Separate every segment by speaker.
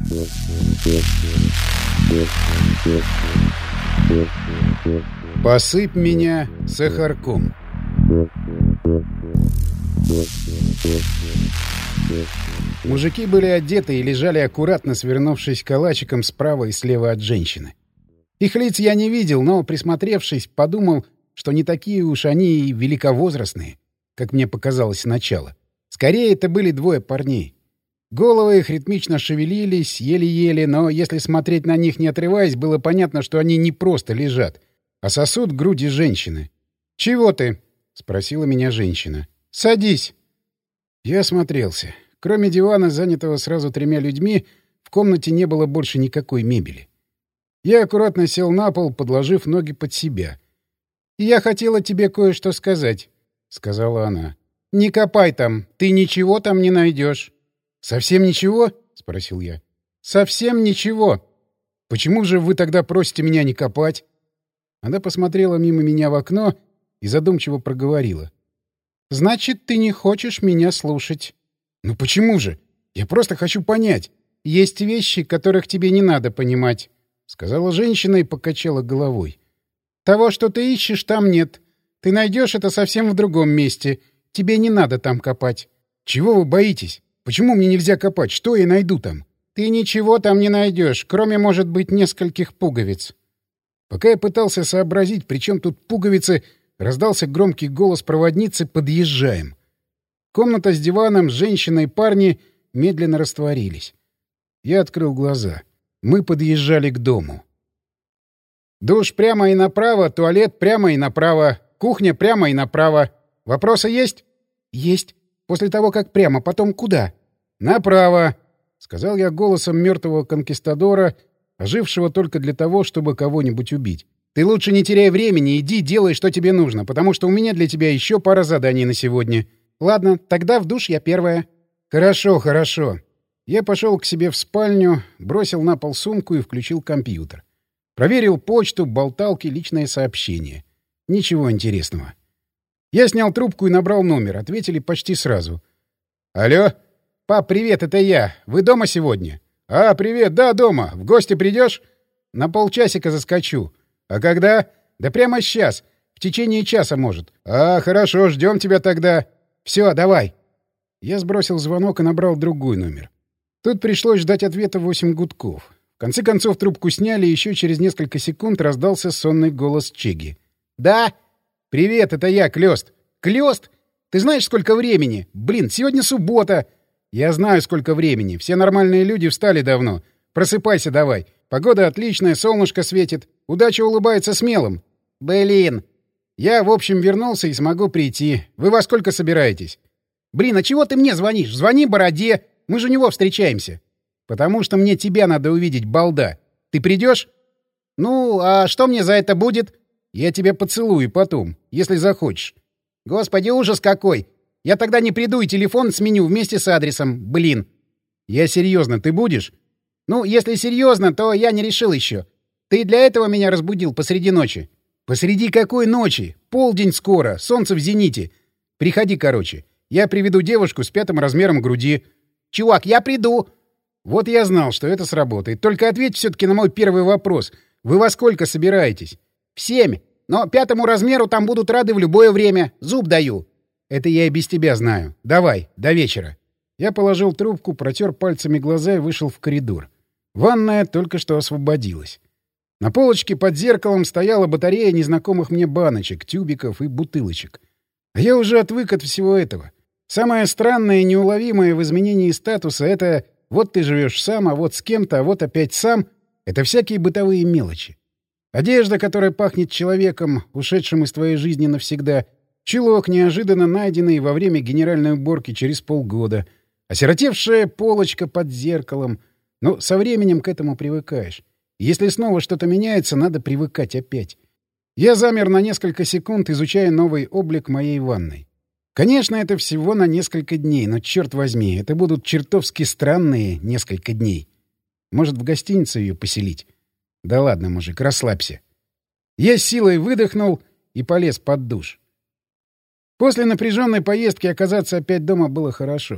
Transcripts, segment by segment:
Speaker 1: Посыпь меня сахарком. Мужики были одеты и лежали аккуратно, свернувшись калачиком справа и слева от женщины. Их лиц я не видел, но, присмотревшись, подумал, что не такие уж они и великовозрастные, как мне показалось сначала. Скорее, это были двое парней. Головы их ритмично шевелились, еле-еле, но если смотреть на них не отрываясь, было понятно, что они не просто лежат, а сосут груди женщины. «Чего ты?» — спросила меня женщина. «Садись». Я осмотрелся. Кроме дивана, занятого сразу 3 людьми, в комнате не было больше никакой мебели. Я аккуратно сел на пол, подложив ноги под себя. «Я хотела тебе кое-что сказать», — сказала она. «Не копай там, ты ничего там не найдешь». «Совсем ничего?» — спросил я. «Совсем ничего. Почему же вы тогда просите меня не копать?» Она посмотрела мимо меня в окно и задумчиво проговорила. «Значит, ты не хочешь меня слушать». «Ну почему же? Я просто хочу понять. Есть вещи, которых тебе не надо понимать», — сказала женщина и покачала головой. «Того, что ты ищешь, там нет. Ты найдешь это совсем в другом месте. Тебе не надо там копать». «Чего вы боитесь? Почему мне нельзя копать? Что я найду там?» «Ты ничего там не найдешь, кроме, может быть, нескольких пуговиц». Пока я пытался сообразить, при чем тут пуговицы, раздался громкий голос проводницы «Подъезжаем». Комната с диваном, женщина и парни медленно растворились. Я открыл глаза. Мы подъезжали к дому. «Душ прямо и направо, туалет прямо и направо, кухня прямо и направо. Вопросы есть?» «Есть. После того, как прямо, потом куда?» «Направо», — сказал я голосом мертвого конкистадора, ожившего только для того, чтобы кого-нибудь убить. «Ты лучше не теряй времени, иди делай, что тебе нужно, потому что у меня для тебя еще пара заданий на сегодня». «Ладно, тогда в душ я первая». «Хорошо, хорошо». Я пошел к себе в спальню, бросил на пол сумку и включил компьютер. Проверил почту, болталки, личные сообщения. Ничего интересного. Я снял трубку и набрал номер. Ответили почти сразу. «Алло? Пап, привет, это я. Вы дома сегодня?» «А, привет, да, дома. В гости придешь?» «На полчасика заскочу». «А когда?» «Да прямо сейчас. В течение часа, может». «А, хорошо, ждем тебя тогда». «Все, давай». Я сбросил звонок и набрал другой номер. Тут пришлось ждать ответа 8 гудков. В конце концов трубку сняли, и еще через несколько секунд раздался сонный голос Чеги. «Да? Привет, это я, Клёст». «Клёст? Ты знаешь, сколько времени? Блин, сегодня суббота». «Я знаю, сколько времени. Все нормальные люди встали давно. Просыпайся давай. Погода отличная, солнышко светит. Удача улыбается смелым». «Блин». «Я, в общем, вернулся и смогу прийти. Вы во сколько собираетесь?» «Блин, а чего ты мне звонишь? Звони Бороде. Мы же у него встречаемся». «Потому что мне тебя надо увидеть, балда. Ты придешь?» «Ну, а что мне за это будет?» «Я тебя поцелую потом, если захочешь». «Господи, ужас какой! Я тогда не приду и телефон сменю вместе с адресом. Блин». «Я серьезно, ты будешь?» «Ну, если серьезно, то я не решил еще. Ты для этого меня разбудил посреди ночи». «Посреди какой ночи? Полдень скоро, солнце в зените. Приходи, короче. Я приведу девушку с 5 размером груди». «Чувак, я приду». «Вот я знал, что это сработает. Только ответь все-таки на мой первый вопрос. Вы во сколько собираетесь?» «В 7. Но 5 размеру там будут рады в любое время. Зуб даю». «Это я и без тебя знаю. Давай, до вечера». Я положил трубку, протер пальцами глаза и вышел в коридор. Ванная только что освободилась. На полочке под зеркалом стояла батарея незнакомых мне баночек, тюбиков и бутылочек. А я уже отвык от всего этого. Самое странное и неуловимое в изменении статуса — это вот ты живешь сам, а вот с кем-то, а вот опять сам — это всякие бытовые мелочи. Одежда, которая пахнет человеком, ушедшим из твоей жизни навсегда, чулок, неожиданно найденный во время генеральной уборки через полгода, осиротевшая полочка под зеркалом. Но со временем к этому привыкаешь. Если снова что-то меняется, надо привыкать опять. Я замер на несколько секунд, изучая новый облик моей ванной. Конечно, это всего на несколько дней, но, черт возьми, это будут чертовски странные несколько дней. Может, в гостиницу ее поселить? Да ладно, мужик, расслабься. Я с силой выдохнул и полез под душ. После напряженной поездки оказаться опять дома было хорошо.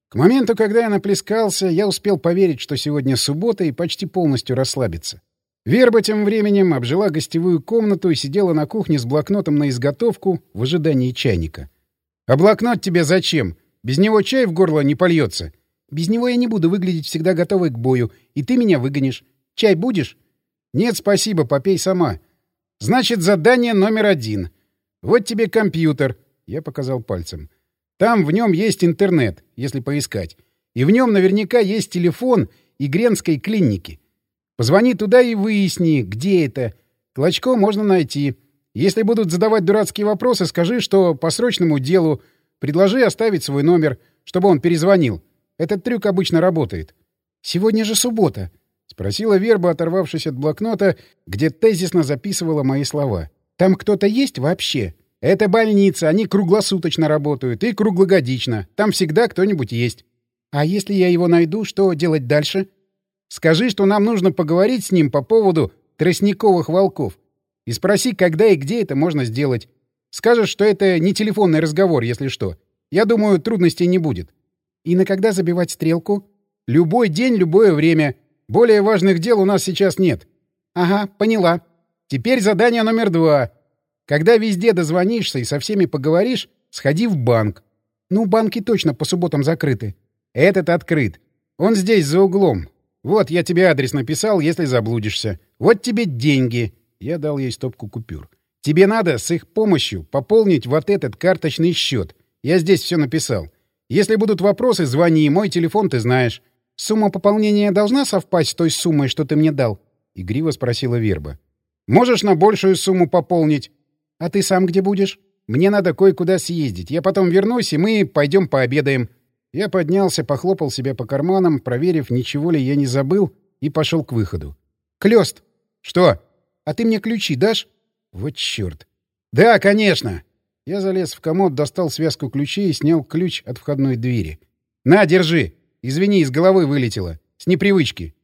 Speaker 1: К моменту, когда я наплескался, я успел поверить, что сегодня суббота, и почти полностью расслабиться. Верба тем временем обжила гостевую комнату и сидела на кухне с блокнотом на изготовку в ожидании чайника. «А блокнот тебе зачем? Без него чай в горло не польется». «Без него я не буду выглядеть всегда готовой к бою, и ты меня выгонишь. Чай будешь?» «Нет, спасибо, попей сама». «Значит, задание номер 1. Вот тебе компьютер», — я показал пальцем. «Там в нем есть интернет, если поискать. И в нем наверняка есть телефон Игренской клиники. Позвони туда и выясни, где это. Клочко можно найти. Если будут задавать дурацкие вопросы, скажи, что по срочному делу. Предложи оставить свой номер, чтобы он перезвонил. Этот трюк обычно работает». «Сегодня же суббота», — спросила Верба, оторвавшись от блокнота, где тезисно записывала мои слова. «Там кто-то есть вообще?» «Это больница, они круглосуточно работают и круглогодично. Там всегда кто-нибудь есть». «А если я его найду, что делать дальше?» «Скажи, что нам нужно поговорить с ним по поводу тростниковых волков. И спроси, когда и где это можно сделать. Скажешь, что это не телефонный разговор, если что. Я думаю, трудностей не будет». «И на когда забивать стрелку?» «Любой день, любое время. Более важных дел у нас сейчас нет». «Ага, поняла. Теперь задание номер 2. Когда везде дозвонишься и со всеми поговоришь, сходи в банк». «Ну, банки точно по субботам закрыты». «Этот открыт. Он здесь, за углом. Вот, я тебе адрес написал, если заблудишься. Вот тебе деньги». Я дал ей стопку купюр. «Тебе надо с их помощью пополнить вот этот карточный счет. Я здесь все написал. Если будут вопросы, звони, мой телефон ты знаешь». «Сумма пополнения должна совпасть с той суммой, что ты мне дал?» — игриво спросила Верба. «Можешь на большую сумму пополнить». «А ты сам где будешь?» «Мне надо кое-куда съездить. Я потом вернусь, и мы пойдем пообедаем». Я поднялся, похлопал себя по карманам, проверив, ничего ли я не забыл, и пошел к выходу. «Клёст!» «Что?» «А ты мне ключи дашь?» «Вот чёрт!» «Да, конечно!» Я залез в комод, достал связку ключей и снял ключ от входной двери. «На, держи! Извини, из головы вылетело. С непривычки».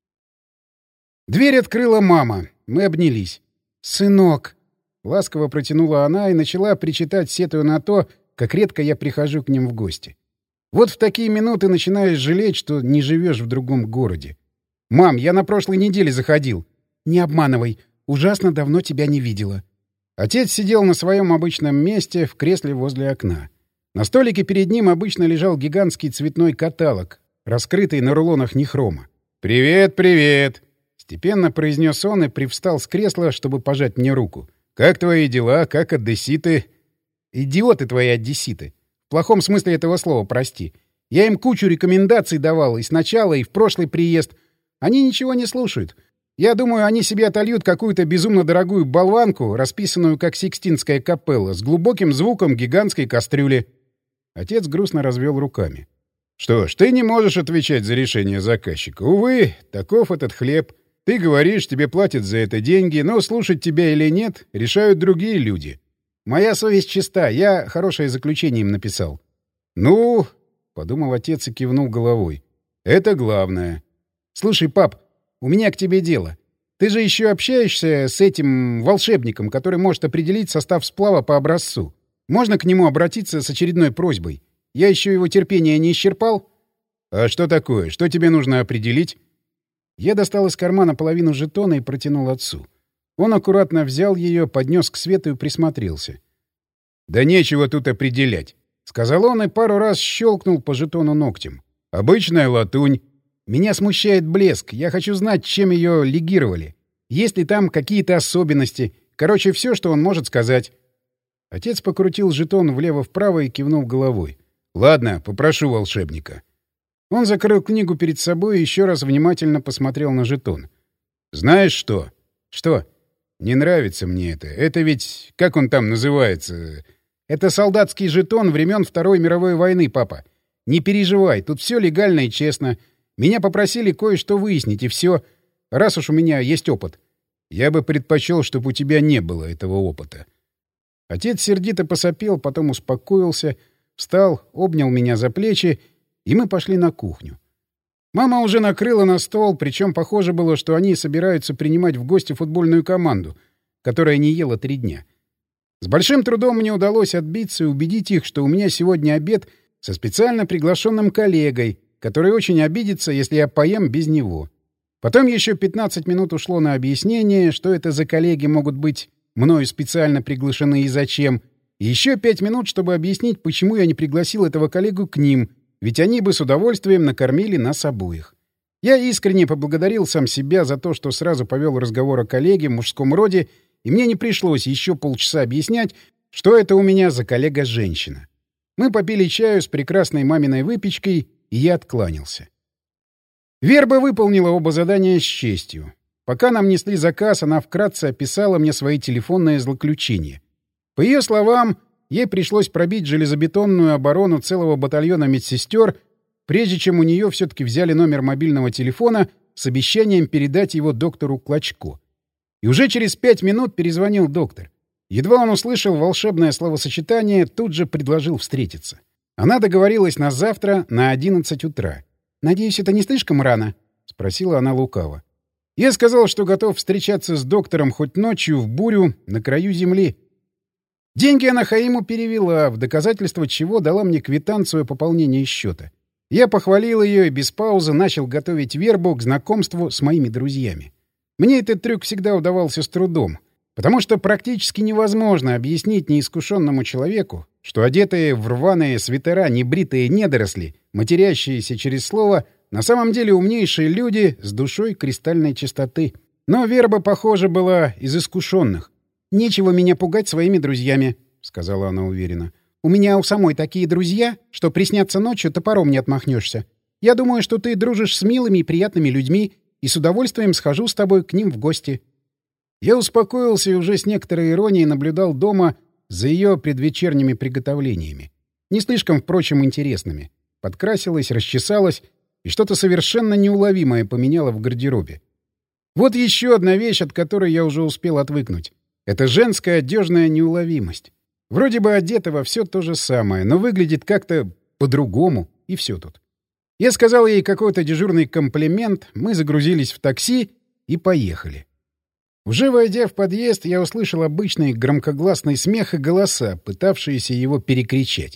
Speaker 1: Дверь открыла мама. Мы обнялись. «Сынок!» — ласково протянула она и начала причитать, сетуя на то, как редко я прихожу к ним в гости. Вот в такие минуты начинаешь жалеть, что не живешь в другом городе. «Мам, я на прошлой неделе заходил». «Не обманывай. Ужасно давно тебя не видела». Отец сидел на своем обычном месте в кресле возле окна. На столике перед ним обычно лежал гигантский цветной каталог, раскрытый на рулонах нехрома. «Привет, привет!» — степенно произнес он и привстал с кресла, чтобы пожать мне руку. «Как твои дела? Как одесситы?» «Идиоты твои одесситы. В плохом смысле этого слова, прости. Я им кучу рекомендаций давал и сначала, и в прошлый приезд. Они ничего не слушают. Я думаю, они себе отольют какую-то безумно дорогую болванку, расписанную как Сикстинская капелла, с глубоким звуком гигантской кастрюли». Отец грустно развел руками. «Что ж, ты не можешь отвечать за решение заказчика. Увы, таков этот хлеб. Ты говоришь, тебе платят за это деньги, но слушать тебя или нет решают другие люди. Моя совесть чиста, я хорошее заключение им написал». «Ну...» — подумал отец и кивнул головой. «Это главное». «Слушай, пап, у меня к тебе дело. Ты же еще общаешься с этим волшебником, который может определить состав сплава по образцу. Можно к нему обратиться с очередной просьбой? Я еще его терпения не исчерпал». «А что такое? Что тебе нужно определить?» Я достал из кармана половину жетона и протянул отцу. Он аккуратно взял ее, поднес к свету и присмотрелся. «Да нечего тут определять», — сказал он и пару раз щелкнул по жетону ногтем. «Обычная латунь». «Меня смущает блеск. Я хочу знать, чем ее легировали. Есть ли там какие-то особенности. Короче, все, что он может сказать». Отец покрутил жетон влево-вправо и кивнул головой. «Ладно, попрошу волшебника». Он закрыл книгу перед собой и еще раз внимательно посмотрел на жетон. «Знаешь что?» «Что?» «Не нравится мне это. Это ведь... Как он там называется?» «Это солдатский жетон времен Второй мировой войны, папа. Не переживай, тут все легально и честно. Меня попросили кое-что выяснить, и все. Раз уж у меня есть опыт. Я бы предпочел, чтобы у тебя не было этого опыта». Отец сердито посопел, потом успокоился, встал, обнял меня за плечи, и мы пошли на кухню. Мама уже накрыла на стол, причем похоже было, что они собираются принимать в гости футбольную команду, которая не ела 3 дня. С большим трудом мне удалось отбиться и убедить их, что у меня сегодня обед со специально приглашенным коллегой, который очень обидится, если я поем без него. Потом еще 15 минут ушло на объяснение, что это за коллеги могут быть мною специально приглашены и зачем. И еще 5 минут, чтобы объяснить, почему я не пригласил этого коллегу к ним, ведь они бы с удовольствием накормили нас обоих. Я искренне поблагодарил сам себя за то, что сразу повел разговор о коллеге в мужском роде, и мне не пришлось еще полчаса объяснять, что это у меня за коллега-женщина. Мы попили чаю с прекрасной маминой выпечкой, и я откланялся. Верба выполнила оба задания с честью. Пока нам несли заказ, она вкратце описала мне свои телефонные злоключения. По ее словам, ей пришлось пробить железобетонную оборону целого батальона медсестер, прежде чем у нее все-таки взяли номер мобильного телефона с обещанием передать его доктору Клочко. И уже через 5 минут перезвонил доктор. Едва он услышал волшебное словосочетание, тут же предложил встретиться. Она договорилась на завтра на 11 утра. «Надеюсь, это не слишком рано?» — спросила она лукаво. Я сказал, что готов встречаться с доктором хоть ночью в бурю на краю земли. Деньги она Хаиму перевела, в доказательство чего дала мне квитанцию о пополнении счета. Я похвалил ее и без паузы начал готовить Вербу к знакомству с моими друзьями. Мне этот трюк всегда удавался с трудом, потому что практически невозможно объяснить неискушенному человеку, что одетые в рваные свитера небритые недоросли, матерящиеся через слово, на самом деле умнейшие люди с душой кристальной чистоты. Но Верба, похоже, была из искушенных. «Нечего меня пугать своими друзьями», — сказала она уверенно. «У меня у самой такие друзья, что приснятся ночью, топором не отмахнешься. Я думаю, что ты дружишь с милыми и приятными людьми, и с удовольствием схожу с тобой к ним в гости». Я успокоился и уже с некоторой иронией наблюдал дома за ее предвечерними приготовлениями. Не слишком, впрочем, интересными. Подкрасилась, расчесалась и что-то совершенно неуловимое поменяла в гардеробе. Вот еще одна вещь, от которой я уже успел отвыкнуть. Это женская одежная неуловимость. Вроде бы одета во все то же самое, но выглядит как-то по-другому, и все тут. Я сказал ей какой-то дежурный комплимент, мы загрузились в такси и поехали. Уже войдя в подъезд, я услышал обычный громкогласный смех и голоса, пытавшиеся его перекричать.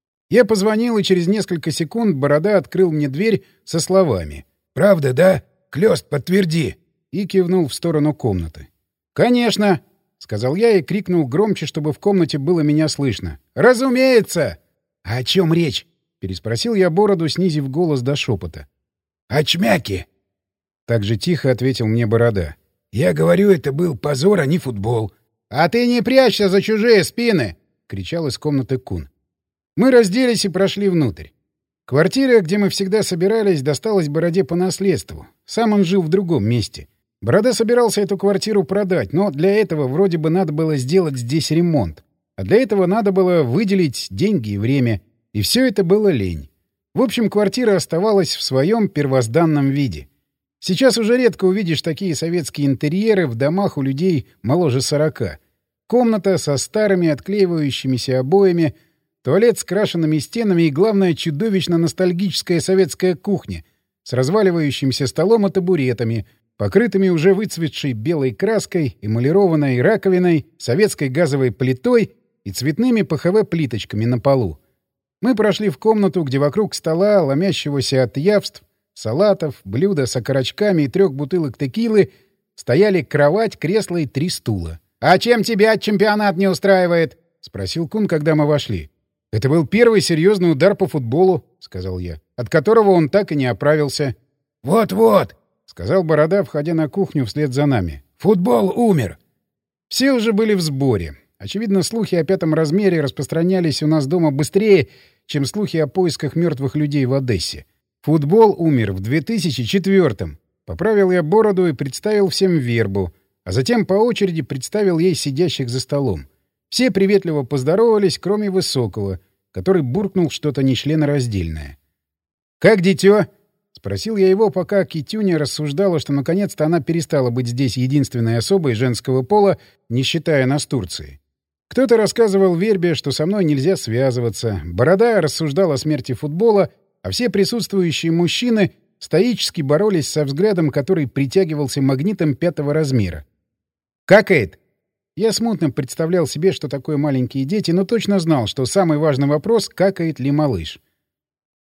Speaker 1: Я позвонил, и через несколько секунд Борода открыл мне дверь со словами: «Правда, да? Клёст, подтверди!» и кивнул в сторону комнаты. «Конечно!» — сказал я и крикнул громче, чтобы в комнате было меня слышно. «Разумеется!» «А о чем речь?» — переспросил я Бороду, снизив голос до шепота. «О чмяке!» Так же тихо ответил мне Борода. «Я говорю, это был позор, а не футбол». «А ты не прячься за чужие спины!» — кричал из комнаты Кун. Мы разделись и прошли внутрь. Квартира, где мы всегда собирались, досталась Бороде по наследству. Сам он жил в другом месте. Борода собирался эту квартиру продать, но для этого вроде бы надо было сделать здесь ремонт. А для этого надо было выделить деньги и время. И все это было лень. В общем, квартира оставалась в своем первозданном виде. Сейчас уже редко увидишь такие советские интерьеры в домах у людей моложе 40. Комната со старыми отклеивающимися обоями, туалет с крашенными стенами и, главное, чудовищно ностальгическая советская кухня с разваливающимся столом и табуретами, покрытыми уже выцветшей белой краской, эмалированной раковиной, советской газовой плитой и цветными ПХВ-плиточками на полу. Мы прошли в комнату, где вокруг стола, ломящегося от явств, салатов, блюда с окорочками и 3 бутылок текилы, стояли кровать, кресло и 3 стула. «А чем тебя чемпионат не устраивает?» — спросил Кун, когда мы вошли. «Это был первый серьезный удар по футболу», — сказал я, от которого он так и не оправился. «Вот-вот», — сказал Борода, входя на кухню вслед за нами. «Футбол умер». Все уже были в сборе. Очевидно, слухи о 5-м размере распространялись у нас дома быстрее, чем слухи о поисках мертвых людей в Одессе. Футбол умер в 2004-м. Поправил я Бороду и представил всем Вербу, а затем по очереди представил ей сидящих за столом. Все приветливо поздоровались, кроме Высокого, который буркнул что-то нечленораздельное. «Как дитё?» — спросил я его, пока Китюня рассуждала, что наконец-то она перестала быть здесь единственной особой женского пола, не считая нас Турции. Кто-то рассказывал Вербе, что со мной нельзя связываться. Борода рассуждал о смерти футбола, а все присутствующие мужчины стоически боролись со взглядом, который притягивался магнитом 5-го размера. «Какает?» Я смутно представлял себе, что такое маленькие дети, но точно знал, что самый важный вопрос — какает ли малыш.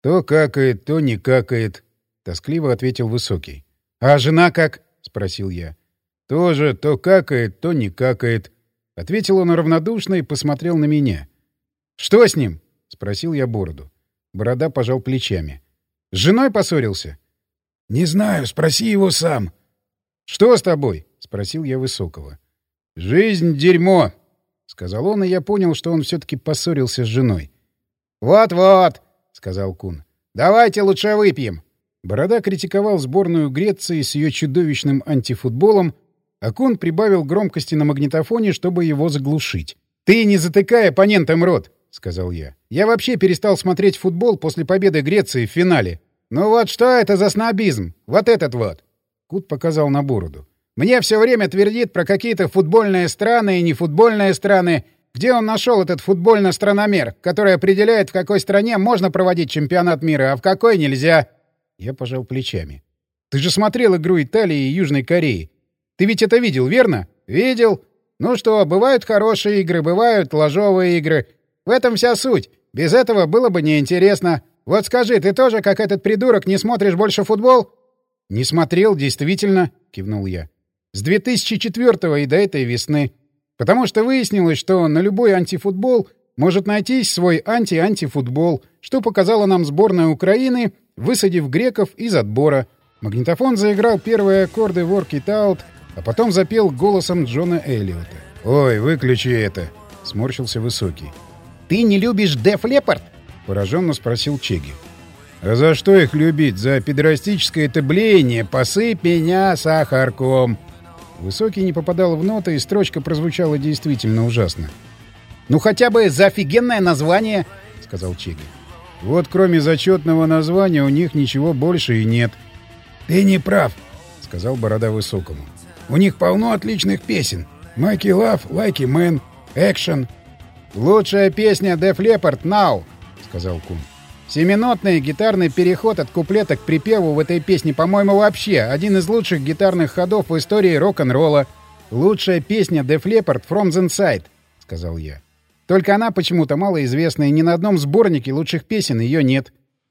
Speaker 1: То какает, то не какает, — тоскливо ответил Высокий. — А жена как? — спросил я. — Тоже то какает, то не какает, — ответил он равнодушно и посмотрел на меня. — Что с ним? — спросил я Бороду. Борода пожал плечами. — С женой поссорился? — Не знаю, спроси его сам. — Что с тобой? — спросил я Высокого. — Жизнь — дерьмо, — сказал он, и я понял, что он все-таки поссорился с женой. «Вот-вот», — сказал Кун. «Давайте лучше выпьем». Борода критиковал сборную Греции с ее чудовищным антифутболом, а Кун прибавил громкости на магнитофоне, чтобы его заглушить. «Ты не затыкай оппонентам рот», — сказал я. «Я вообще перестал смотреть футбол после победы Греции в финале. Ну вот что это за снобизм? Вот этот вот». Кут показал на Бороду. «Мне все время твердит про какие-то футбольные страны и нефутбольные страны. Где он нашел этот футбольно-страномер, который определяет, в какой стране можно проводить чемпионат мира, а в какой нельзя?» Я пожал плечами. «Ты же смотрел игру Италии и Южной Кореи. Ты ведь это видел, верно?» «Видел. Ну что, бывают хорошие игры, бывают ложовые игры. В этом вся суть. Без этого было бы неинтересно. Вот скажи, ты тоже, как этот придурок, не смотришь больше футбол?» «Не смотрел, действительно», — кивнул я. «С 2004-го и до этой весны. Потому что выяснилось, что на любой антифутбол может найтись свой анти-антифутбол, что показала нам сборная Украины, высадив греков из отбора. Магнитофон заиграл первые аккорды «Work It Out», а потом запел голосом Джона Эллиота. «Ой, выключи это!» — сморщился Высокий. «Ты не любишь Def Leppard?» — пораженно спросил Чеги. «А за что их любить? За педерастическое блеяние? Посыпь меня сахарком!» Высокий не попадал в ноты, и строчка прозвучала действительно ужасно. «Ну хотя бы за офигенное название!» — сказал Чеги. «Вот кроме зачетного названия у них ничего больше и нет». «Ты не прав», — сказал Борода Высокому. «У них полно отличных песен. Майки Лав, Лайки Мэн, Экшен». «Лучшая песня Def Leppard Now», — сказал Кун. «Семинотный гитарный переход от куплета к припеву в этой песне, по-моему, вообще один из лучших гитарных ходов в истории рок-н-ролла. Лучшая песня Def Leppard From the Inside», — сказал я. «Только она почему-то малоизвестна, и ни на одном сборнике лучших песен ее нет».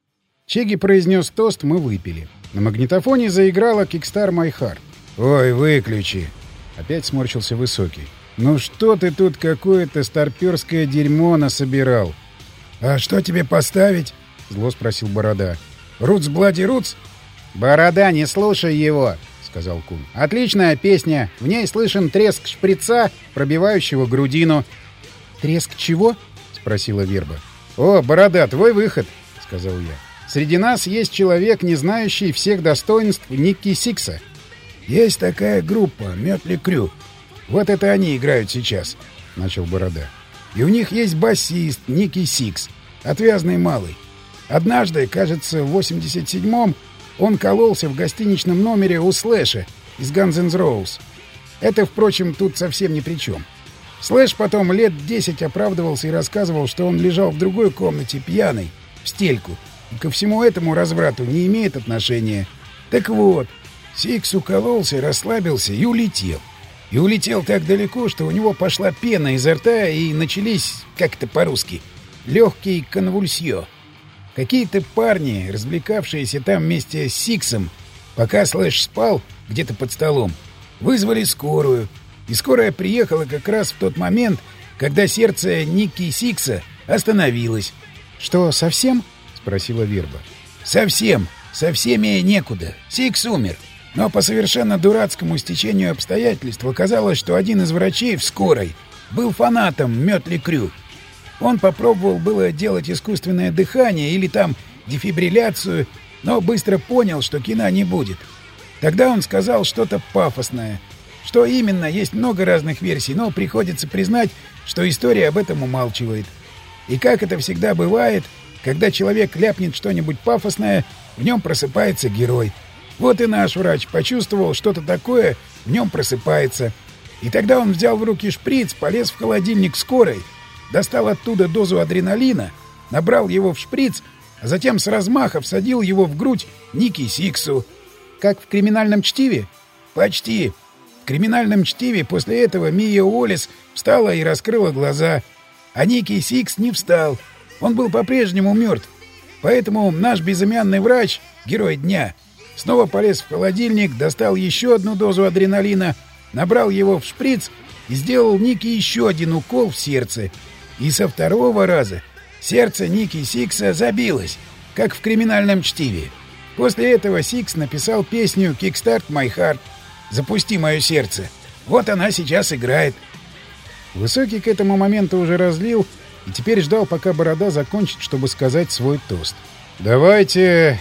Speaker 1: Чеги произнес тост, мы выпили. На магнитофоне заиграла «Kickstart My Heart». «Ой, выключи!» — опять сморщился Высокий. «Ну что ты тут какое-то старпёрское дерьмо насобирал?» «А что тебе поставить?» — зло спросил Борода. «Рутс Блади Рутс?» «Борода, не слушай его!» — сказал Кун. «Отличная песня. В ней слышен треск шприца, пробивающего грудину». «Треск чего?» — спросила Верба. «О, Борода, твой выход!» — сказал я. «Среди нас есть человек, не знающий всех достоинств Никки Сикса». «Есть такая группа, Mötley Crüe. Вот это они играют сейчас», — начал Борода. «И у них есть басист Никки Сикс, отвязный малый. Однажды, кажется, в 87-м он кололся в гостиничном номере у Слэша из Guns N' Roses. Это, впрочем, тут совсем ни при чем. Слэш потом лет 10 оправдывался и рассказывал, что он лежал в другой комнате пьяный, в стельку, и ко всему этому разврату не имеет отношения. Так вот, Сикс укололся, расслабился и улетел. И улетел так далеко, что у него пошла пена изо рта и начались, как это по-русски, легкие конвульсио. Какие-то парни, развлекавшиеся там вместе с Сиксом, пока Слэш спал где-то под столом, вызвали скорую. И скорая приехала как раз в тот момент, когда сердце Никки Сикса остановилось. «Что, совсем?» — спросила Верба. «Совсем. Со всеми некуда. Сикс умер. Но по совершенно дурацкому стечению обстоятельств оказалось, что один из врачей в скорой был фанатом Mötley Crüe. Он попробовал было делать искусственное дыхание или там дефибрилляцию, но быстро понял, что кино не будет. Тогда он сказал что-то пафосное. Что именно, есть много разных версий, но приходится признать, что история об этом умалчивает. И как это всегда бывает, когда человек ляпнет что-нибудь пафосное, в нем просыпается герой. Вот и наш врач почувствовал что-то такое, в нем просыпается. И тогда он взял в руки шприц, полез в холодильник скорой, достал оттуда дозу адреналина, набрал его в шприц, а затем с размаха всадил его в грудь Никки Сиксу. «Как в «Криминальном чтиве»?» «Почти. В «Криминальном чтиве» после этого Мия Уоллес встала и раскрыла глаза. А Никки Сикс не встал. Он был по-прежнему мертв.
Speaker 2: Поэтому наш безымянный врач, герой дня, снова полез в холодильник, достал еще одну дозу адреналина, набрал его в шприц и сделал Нике еще один укол в сердце. И со второго раза сердце Ники Сикса забилось, как в криминальном чтиве. После этого Сикс написал песню «Kickstart My Heart» «Запусти мое сердце». Вот она сейчас играет.
Speaker 1: Высокий к этому моменту уже разлил и теперь ждал, пока Борода закончит, чтобы сказать свой тост. «Давайте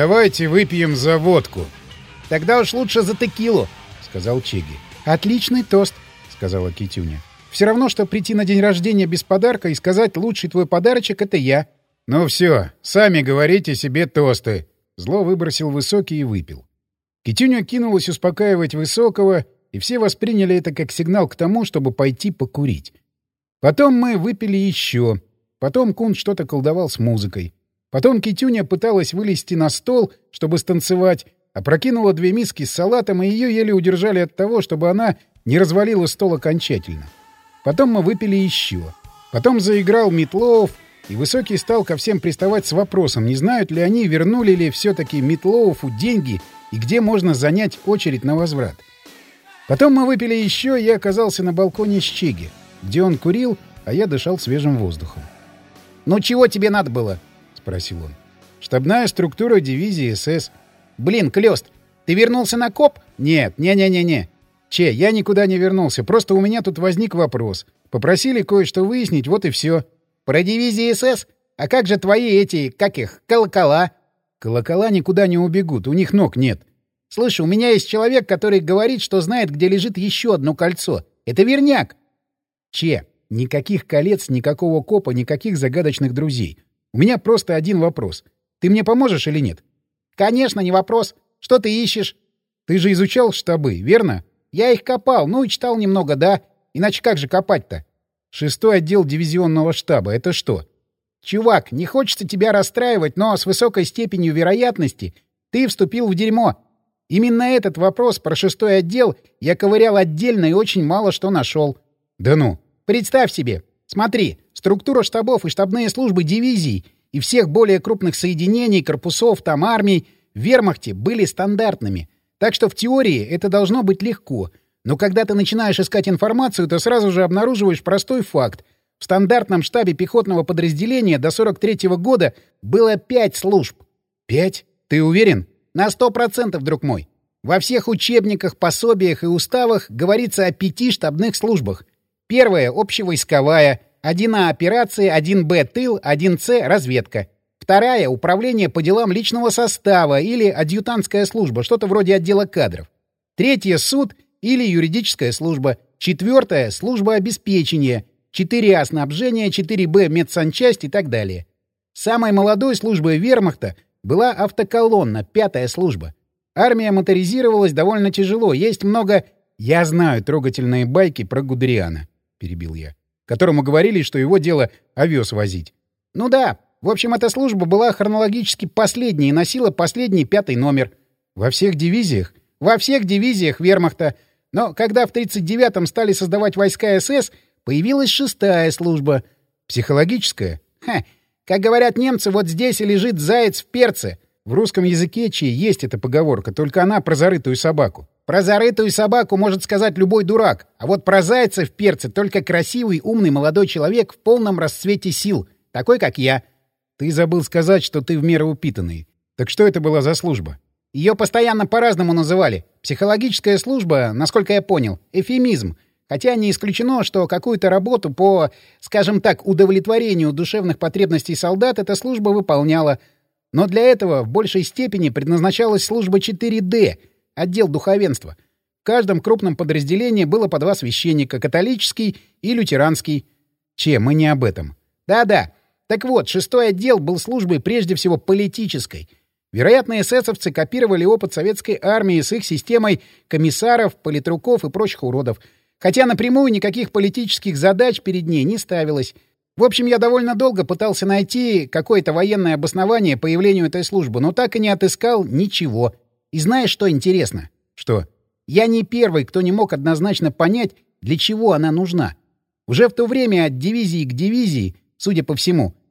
Speaker 1: выпьем за водку».
Speaker 3: «Тогда уж лучше за текилу»,
Speaker 1: — сказал Чеги.
Speaker 3: «Отличный тост»,
Speaker 1: — сказала Китюня.
Speaker 3: «Все равно, что прийти на день рождения без подарка и сказать «лучший твой подарочек — это я».
Speaker 1: «Ну все, сами говорите себе тосты». Зло выбросил Высокий и выпил. Китюня кинулась успокаивать Высокого, и все восприняли это как сигнал к тому, чтобы пойти покурить. Потом мы выпили еще. Потом Кун что-то колдовал с музыкой. Потом Китюня пыталась вылезти на стол, чтобы станцевать, опрокинула 2 миски с салатом, и ее еле удержали от того, чтобы она не развалила стол окончательно. Потом мы выпили еще. Потом заиграл Митлоуф, и Высокий стал ко всем приставать с вопросом, не знают ли они, вернули ли все-таки Митлоуфу деньги и где можно занять очередь на возврат. Потом мы выпили еще, и я оказался на балконе с Чеги, где он курил, а я дышал свежим воздухом.
Speaker 3: «Ну чего тебе надо было?»
Speaker 1: — спросил он. «Штабная структура дивизии СС».
Speaker 3: «Блин, Клёст, ты вернулся на КОП?»
Speaker 1: «Нет, не-не-не-не. Че, я никуда не вернулся, просто у меня тут возник вопрос. Попросили кое-что выяснить, вот и все».
Speaker 3: «Про дивизии СС? А как же твои эти, как их, колокола?»
Speaker 1: «Колокола никуда не убегут, у них ног нет».
Speaker 3: «Слушай, у меня есть человек, который говорит, что знает, где лежит еще одно кольцо. Это верняк».
Speaker 1: «Че, никаких колец, никакого КОПа, никаких загадочных друзей. У меня просто один вопрос. Ты мне поможешь или нет?»
Speaker 3: «Конечно, не вопрос. Что ты ищешь?»
Speaker 1: «Ты же изучал штабы, верно?»
Speaker 3: «Я их копал, ну и читал немного, да. Иначе как же копать-то?»
Speaker 1: 6-й отдел дивизионного штаба. Это что?»
Speaker 3: «Чувак, не хочется тебя расстраивать, но с высокой степенью вероятности ты вступил в дерьмо. Именно этот вопрос про 6-й отдел я ковырял отдельно и очень мало что нашел».
Speaker 1: «Да ну!»
Speaker 3: «Представь себе. Смотри, структура штабов и штабные службы дивизий и всех более крупных соединений, корпусов, там армий в вермахте были стандартными. Так что в теории это должно быть легко. Но когда ты начинаешь искать информацию, то сразу же обнаруживаешь простой факт. В стандартном штабе пехотного подразделения до 43-го года было 5 служб.
Speaker 1: 5? Ты уверен?
Speaker 3: На 100%, друг мой. Во всех учебниках, пособиях и уставах говорится о 5 штабных службах. Первая — общевойсковая, 1А — операции, 1Б — тыл, 1С — разведка. Вторая — управление по делам личного состава или адъютантская служба, что-то вроде отдела кадров. Третья — суд или юридическая служба. Четвертая — служба обеспечения. 4А — снабжение, 4Б — медсанчасть и так далее. Самой молодой службой вермахта была автоколонна, 5-я служба. Армия моторизировалась довольно тяжело, есть много...
Speaker 1: «Я знаю трогательные байки про Гудериана», — перебил я, которому говорили, что его дело овес возить.
Speaker 3: «Ну да. В общем, эта служба была хронологически последней и носила последний 5-й номер».
Speaker 1: «Во всех дивизиях?»
Speaker 3: «Во всех дивизиях вермахта. Но когда в 39-м стали создавать войска СС, появилась 6-я служба».
Speaker 1: «Психологическая?»
Speaker 3: «Ха! Как говорят немцы, вот здесь и лежит заяц в перце».
Speaker 1: В русском языке, есть эта поговорка, только она про зарытую собаку.
Speaker 3: Про зарытую собаку может сказать любой дурак, а вот про зайца в перце только красивый, умный молодой человек в полном расцвете сил, такой, как я.
Speaker 1: Ты забыл сказать, что ты в меру упитанный. Так что это была за служба?
Speaker 3: Ее постоянно по-разному называли. Психологическая служба, насколько я понял, эвфемизм. Хотя не исключено, что какую-то работу по, скажем так, удовлетворению душевных потребностей солдат эта служба выполняла. Но для этого в большей степени предназначалась служба 4D, отдел духовенства. В каждом крупном подразделении было по 2 священника — католический и лютеранский.
Speaker 1: Мы не об этом.
Speaker 3: Да-да. Так вот, 6-й отдел был службой прежде всего политической. Вероятно, эсэсовцы копировали опыт советской армии с их системой комиссаров, политруков и прочих уродов. Хотя напрямую никаких политических задач перед ней не ставилось. В общем, я довольно долго пытался найти какое-то военное обоснование появлению этой службы, но так и не отыскал ничего. И знаешь, что интересно?
Speaker 1: Что?
Speaker 3: Я не первый, кто не мог однозначно понять, для чего она нужна. Уже в то время от дивизии к дивизии, судя по всему,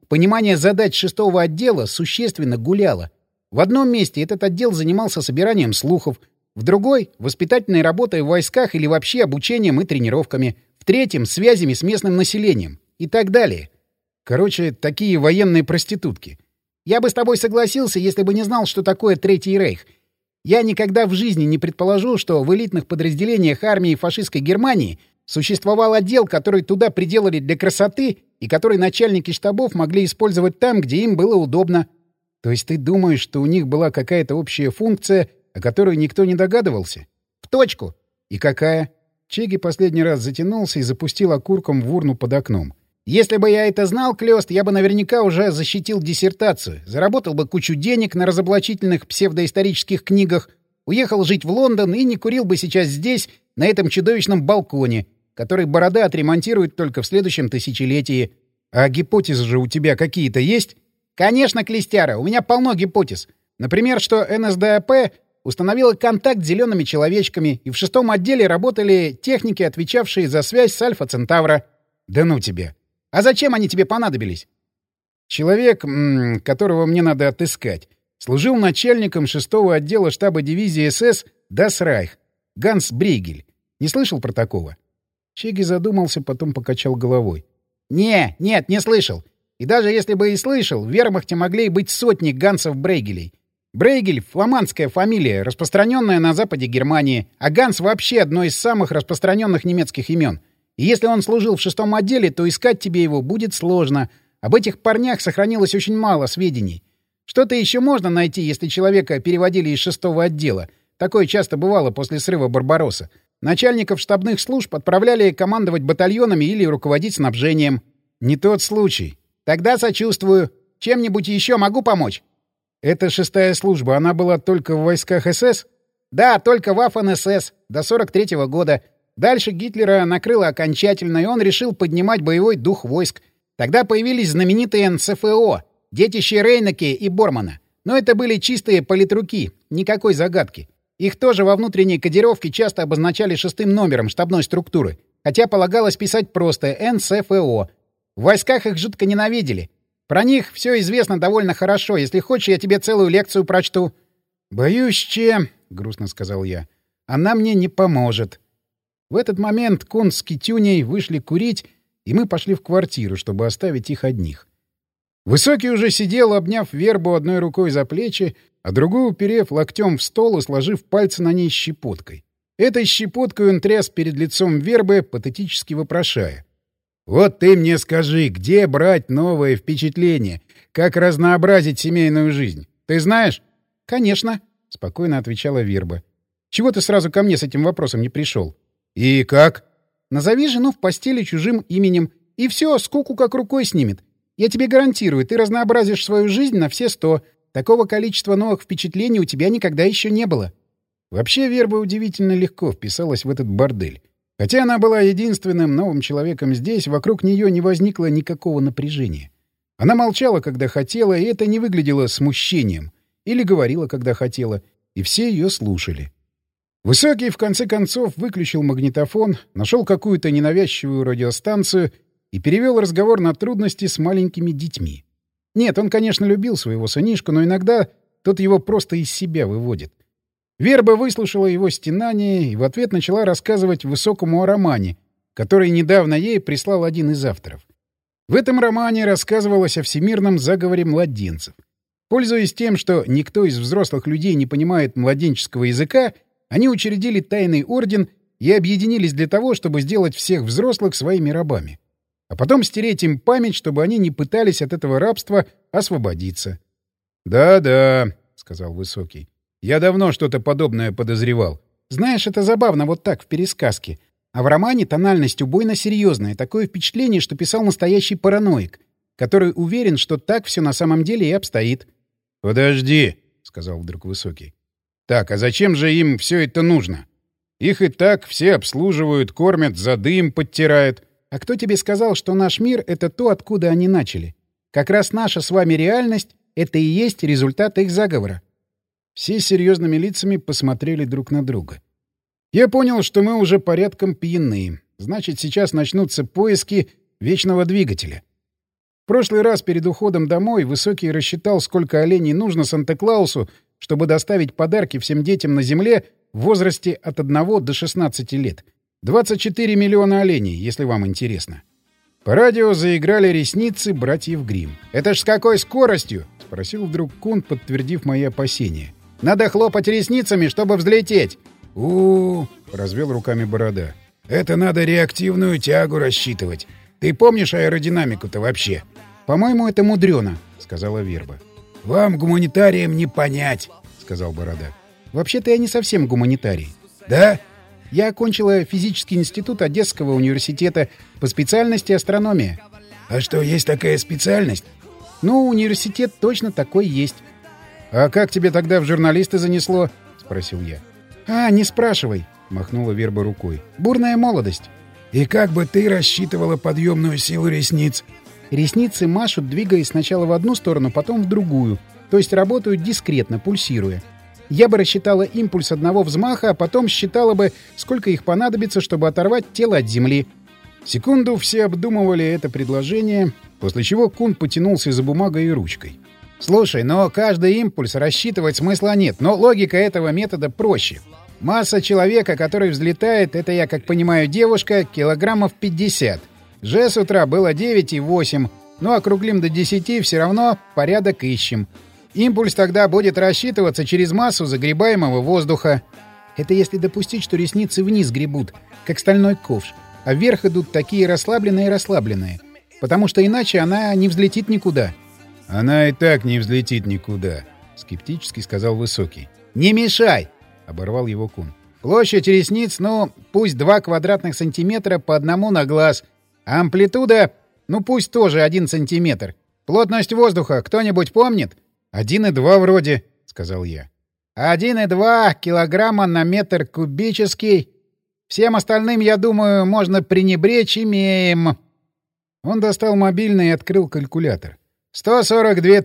Speaker 3: понимание задач шестого отдела существенно гуляло. В одном месте этот отдел занимался собиранием слухов, в другой — воспитательной работой в войсках или вообще обучением и тренировками, в третьем — связями с местным населением и так далее.
Speaker 1: Короче, такие военные проститутки.
Speaker 3: Я бы с тобой согласился, если бы не знал, что такое Третий Рейх. Я никогда в жизни не предположу, что в элитных подразделениях армии фашистской Германии существовал отдел, который туда приделали для красоты и который начальники штабов могли использовать там, где им было удобно.
Speaker 1: То есть ты думаешь, что у них была какая-то общая функция, о которой никто не догадывался?
Speaker 3: В точку.
Speaker 1: И какая? Чеги последний раз затянулся и запустил окурком в урну под окном.
Speaker 3: Если бы я это знал, Клёст, я бы наверняка уже защитил диссертацию, заработал бы кучу денег на разоблачительных псевдоисторических книгах, уехал жить в Лондон и не курил бы сейчас здесь, на этом чудовищном балконе, который Борода отремонтирует только в следующем тысячелетии.
Speaker 1: А гипотезы же у тебя какие-то есть?
Speaker 3: Конечно, Клестяра, у меня полно гипотез. Например, что НСДАП установила контакт с зелеными человечками, и в шестом отделе работали техники, отвечавшие за связь с Альфа-Центавра.
Speaker 1: Да ну тебя!
Speaker 3: А зачем они тебе понадобились?
Speaker 1: Человек, которого мне надо отыскать, служил начальником шестого отдела штаба дивизии СС Das Reich, Ганс Брейгель. Не слышал про такого? Чеги задумался, потом покачал головой.
Speaker 3: Нет, не слышал. И даже если бы и слышал, в вермахте могли быть сотни Гансов Брейгелей. Брейгель — фламандская фамилия, распространенная на западе Германии, а Ганс вообще одно из самых распространенных немецких имен. И если он служил в шестом отделе, то искать тебе его будет сложно. Об этих парнях сохранилось очень мало сведений. Что-то еще можно найти, если человека переводили из шестого отдела. Такое часто бывало после срыва «Барбаросса». Начальников штабных служб отправляли командовать батальонами или руководить снабжением.
Speaker 1: Не тот случай.
Speaker 3: Тогда сочувствую. Чем-нибудь еще могу помочь?
Speaker 1: Это шестая служба, она была только в войсках СС?
Speaker 3: Да, только в АФНСС, до 43-го года. Дальше Гитлера накрыло окончательно, и он решил поднимать боевой дух войск. Тогда появились знаменитые НСФО, детище Рейнеке и Бормана. Но это были чистые политруки, никакой загадки. Их тоже во внутренней кодировке часто обозначали шестым номером штабной структуры, хотя полагалось писать просто НСФО. В войсках их жутко ненавидели. Про них все известно довольно хорошо. Если хочешь, я тебе целую лекцию прочту.
Speaker 1: — Боюсь, Че, — грустно сказал я, — она мне не поможет. В этот момент Кунц с Китюней вышли курить, и мы пошли в квартиру, чтобы оставить их одних. Высокий уже сидел, обняв Вербу одной рукой за плечи, а другую уперев локтем в стол и сложив пальцы на ней щепоткой. Этой щепоткой он тряс перед лицом Вербы, патетически вопрошая. «Вот ты мне скажи, где брать новое впечатление? Как разнообразить семейную жизнь? Ты знаешь?»
Speaker 3: «Конечно», —
Speaker 1: спокойно отвечала Верба. «Чего ты сразу ко мне с этим вопросом не пришел?» «И как?»
Speaker 3: «Назови жену в постели чужим именем, и все, скуку как рукой снимет. Я тебе гарантирую, ты разнообразишь свою жизнь на все 100. Такого количества новых впечатлений у тебя никогда еще не было».
Speaker 1: Вообще Верба удивительно легко вписалась в этот бордель. Хотя она была единственным новым человеком здесь, вокруг нее не возникло никакого напряжения. Она молчала, когда хотела, и это не выглядело смущением. Или говорила, когда хотела, и все ее слушали. Высокий, в конце концов, выключил магнитофон, нашел какую-то ненавязчивую радиостанцию и перевел разговор на трудности с маленькими детьми. Нет, он, конечно, любил своего сынишку, но иногда тот его просто из себя выводит. Верба выслушала его стенание и в ответ начала рассказывать Высокому о романе, который недавно ей прислал один из авторов. В этом романе рассказывалось о всемирном заговоре младенцев. Пользуясь тем, что никто из взрослых людей не понимает младенческого языка, они учредили тайный орден и объединились для того, чтобы сделать всех взрослых своими рабами. А потом стереть им память, чтобы они не пытались от этого рабства освободиться. «Да-да», — сказал Высокий. «Я давно что-то подобное подозревал».
Speaker 3: «Знаешь, это забавно вот так, в пересказке. А в романе тональность убойно серьезная. Такое впечатление, что писал настоящий параноик, который уверен, что так все на самом деле и обстоит».
Speaker 1: «Подожди», — сказал вдруг Высокий. «Так, а зачем же им все это нужно? Их и так все обслуживают, кормят, зады им подтирают».
Speaker 3: «А кто тебе сказал, что наш мир — это то, откуда они начали? Как раз наша с вами реальность — это и есть результат их заговора».
Speaker 1: Все с серьезными лицами посмотрели друг на друга. Я понял, что мы уже порядком пьяны. Значит, сейчас начнутся поиски вечного двигателя. В прошлый раз перед уходом домой Высокий рассчитал, сколько оленей нужно Санта-Клаусу, чтобы доставить подарки всем детям на земле в возрасте от 1 до 16 лет. 24 миллиона оленей, если вам интересно. По радио заиграли ресницы братьев Гримм. «Это ж с какой скоростью?» — спросил вдруг Кун, подтвердив мои опасения. «Надо хлопать ресницами, чтобы взлететь!»
Speaker 2: развел руками Борода. «Это надо реактивную тягу рассчитывать. Ты помнишь аэродинамику-то вообще?»
Speaker 1: «По-моему, это мудрено», — сказала Верба.
Speaker 2: «Вам, гуманитариям, не понять», — сказал Борода.
Speaker 1: «Вообще-то я не совсем гуманитарий».
Speaker 2: «Да?»
Speaker 1: «Я окончила физический институт Одесского университета по специальности астрономия».
Speaker 2: «А что, есть такая специальность?»
Speaker 1: «Ну, университет точно такой есть». «А как тебе тогда в журналисты занесло?» — спросил я. «А, не спрашивай», — махнула Верба рукой. «Бурная молодость».
Speaker 2: «И как бы ты рассчитывала подъемную силу ресниц?»
Speaker 1: Ресницы машут, двигаясь сначала в одну сторону, потом в другую, то есть работают дискретно, пульсируя. Я бы рассчитала импульс одного взмаха, а потом считала бы, сколько их понадобится, чтобы оторвать тело от земли. Секунду все обдумывали это предложение, после чего Кун потянулся за бумагой и ручкой. «Слушай, но каждый импульс рассчитывать смысла нет, но логика этого метода проще. Масса человека, который взлетает, это, я как понимаю, девушка, килограммов 50. Же с утра было 9,8, но округлим до 10, все равно порядок ищем. Импульс тогда будет рассчитываться через массу загребаемого воздуха. Это если допустить, что ресницы вниз гребут, как стальной ковш, а вверх идут такие расслабленные, потому что иначе она не взлетит никуда».
Speaker 2: «Она и так не взлетит никуда», — скептически сказал Высокий.
Speaker 1: «Не мешай!» — оборвал его Кун. «Площадь ресниц, ну, пусть 2 квадратных сантиметра по одному на глаз, а амплитуда, ну, пусть тоже 1 сантиметр. Плотность воздуха кто-нибудь помнит?»
Speaker 2: 1,2 вроде, — сказал я.
Speaker 1: 1,2 килограмма на метр кубический. Всем остальным, я думаю, можно пренебречь, имеем.
Speaker 2: Он достал мобильный и открыл калькулятор.
Speaker 1: 142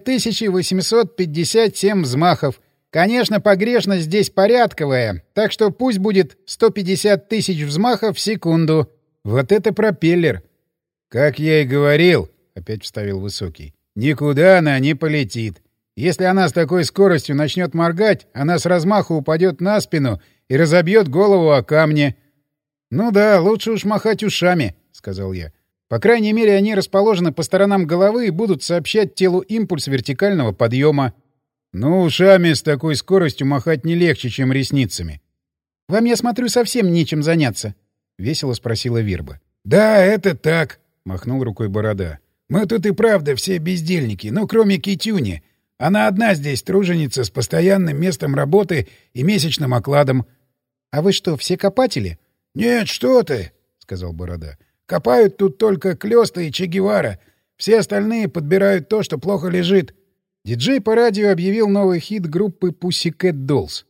Speaker 1: 857 взмахов. Конечно, погрешность здесь порядковая, так что пусть будет 150 тысяч взмахов в секунду.
Speaker 2: Вот это пропеллер. Как я и говорил, — опять вставил Высокий, — никуда она не полетит. Если она с такой скоростью начнет моргать, она с размаху упадет на спину и разобьет голову о камни.
Speaker 1: — Ну да, лучше уж махать ушами, — сказал я. По крайней мере, они расположены по сторонам головы и будут сообщать телу импульс вертикального подъема.
Speaker 2: — Ну, ушами с такой скоростью махать не легче, чем ресницами.
Speaker 1: — Вам, я смотрю, совсем нечем заняться, — весело спросила Верба.
Speaker 2: — Да, это так, — махнул рукой Борода. — Мы тут и правда все бездельники, ну, кроме Китюни. Она одна здесь труженица с постоянным местом работы и месячным окладом.
Speaker 1: — А вы что, все копатели?
Speaker 2: — Нет, что ты, — сказал Борода. — Копают тут только Клёста и Че Гевара. Все остальные подбирают то, что плохо лежит.
Speaker 1: Диджей по радио объявил новый хит группы Pussycat Dolls.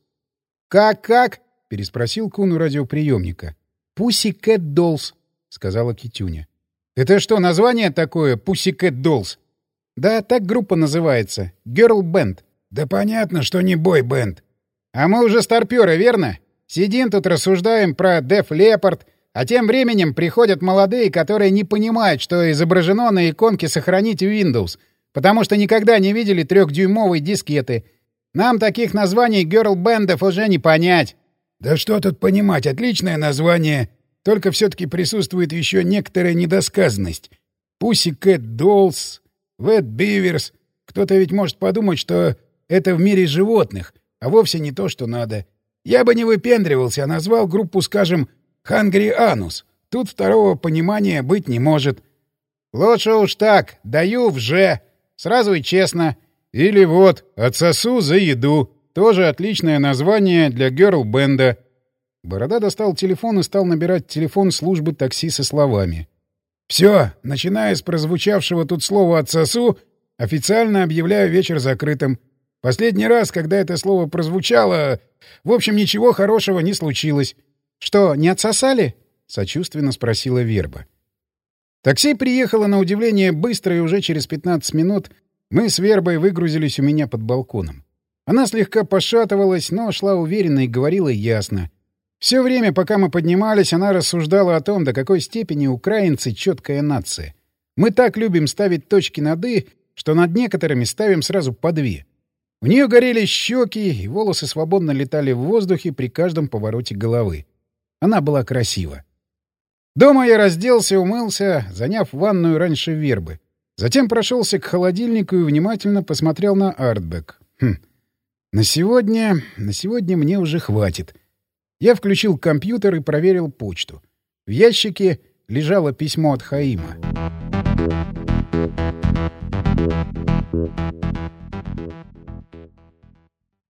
Speaker 1: «Как?» — переспросил Кун у радиоприемника. «Pussycat Dolls», — сказала Китюня. «Это что, название такое, Pussycat Dolls?» «Да, так группа называется. Girl Band».
Speaker 2: «Да понятно, что не бой-бенд».
Speaker 1: «А мы уже старпёры, верно? Сидим тут, рассуждаем про Def Leppard, а тем временем приходят молодые, которые не понимают, что изображено на иконке «Сохранить в Windows», потому что никогда не видели 3-дюймовой дискеты. Нам таких названий герл-бендов уже не понять».
Speaker 2: «Да что тут понимать, отличное название, только все-таки присутствует еще некоторая недосказанность. Pussycat Dolls, Wet Beavers. Кто-то ведь может подумать, что это в мире животных, а вовсе не то, что надо. Я бы не выпендривался, а назвал группу, скажем, Hungry Anus. Тут второго понимания быть не может».
Speaker 1: «Лучше уж так, даю в сразу и честно».
Speaker 2: Или вот «Отсосу за еду». Тоже отличное название для герл-бенда.
Speaker 1: Борода достал телефон и стал набирать телефон службы такси со словами.
Speaker 2: «Все, начиная с прозвучавшего тут слова «отсосу», официально объявляю вечер закрытым. Последний раз, когда это слово прозвучало, в общем, ничего хорошего не случилось».
Speaker 1: «Что, не отсосали?» — сочувственно спросила Верба. Такси приехало на удивление быстро, и уже через 15 минут мы с Вербой выгрузились у меня под балконом. Она слегка пошатывалась, но шла уверенно и говорила ясно. Все время, пока мы поднимались, она рассуждала о том, до какой степени украинцы — чёткая нация. Мы так любим ставить точки над «и», что над некоторыми ставим сразу по две. У нее горели щеки, и волосы свободно летали в воздухе при каждом повороте головы. Она была красива. Дома я разделся, умылся, заняв ванную раньше вербы. Затем прошелся к холодильнику и внимательно посмотрел на Артбек. На сегодня мне уже хватит. Я включил компьютер и проверил почту. В ящике лежало письмо от Хаима.